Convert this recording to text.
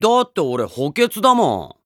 だって俺補欠だもん。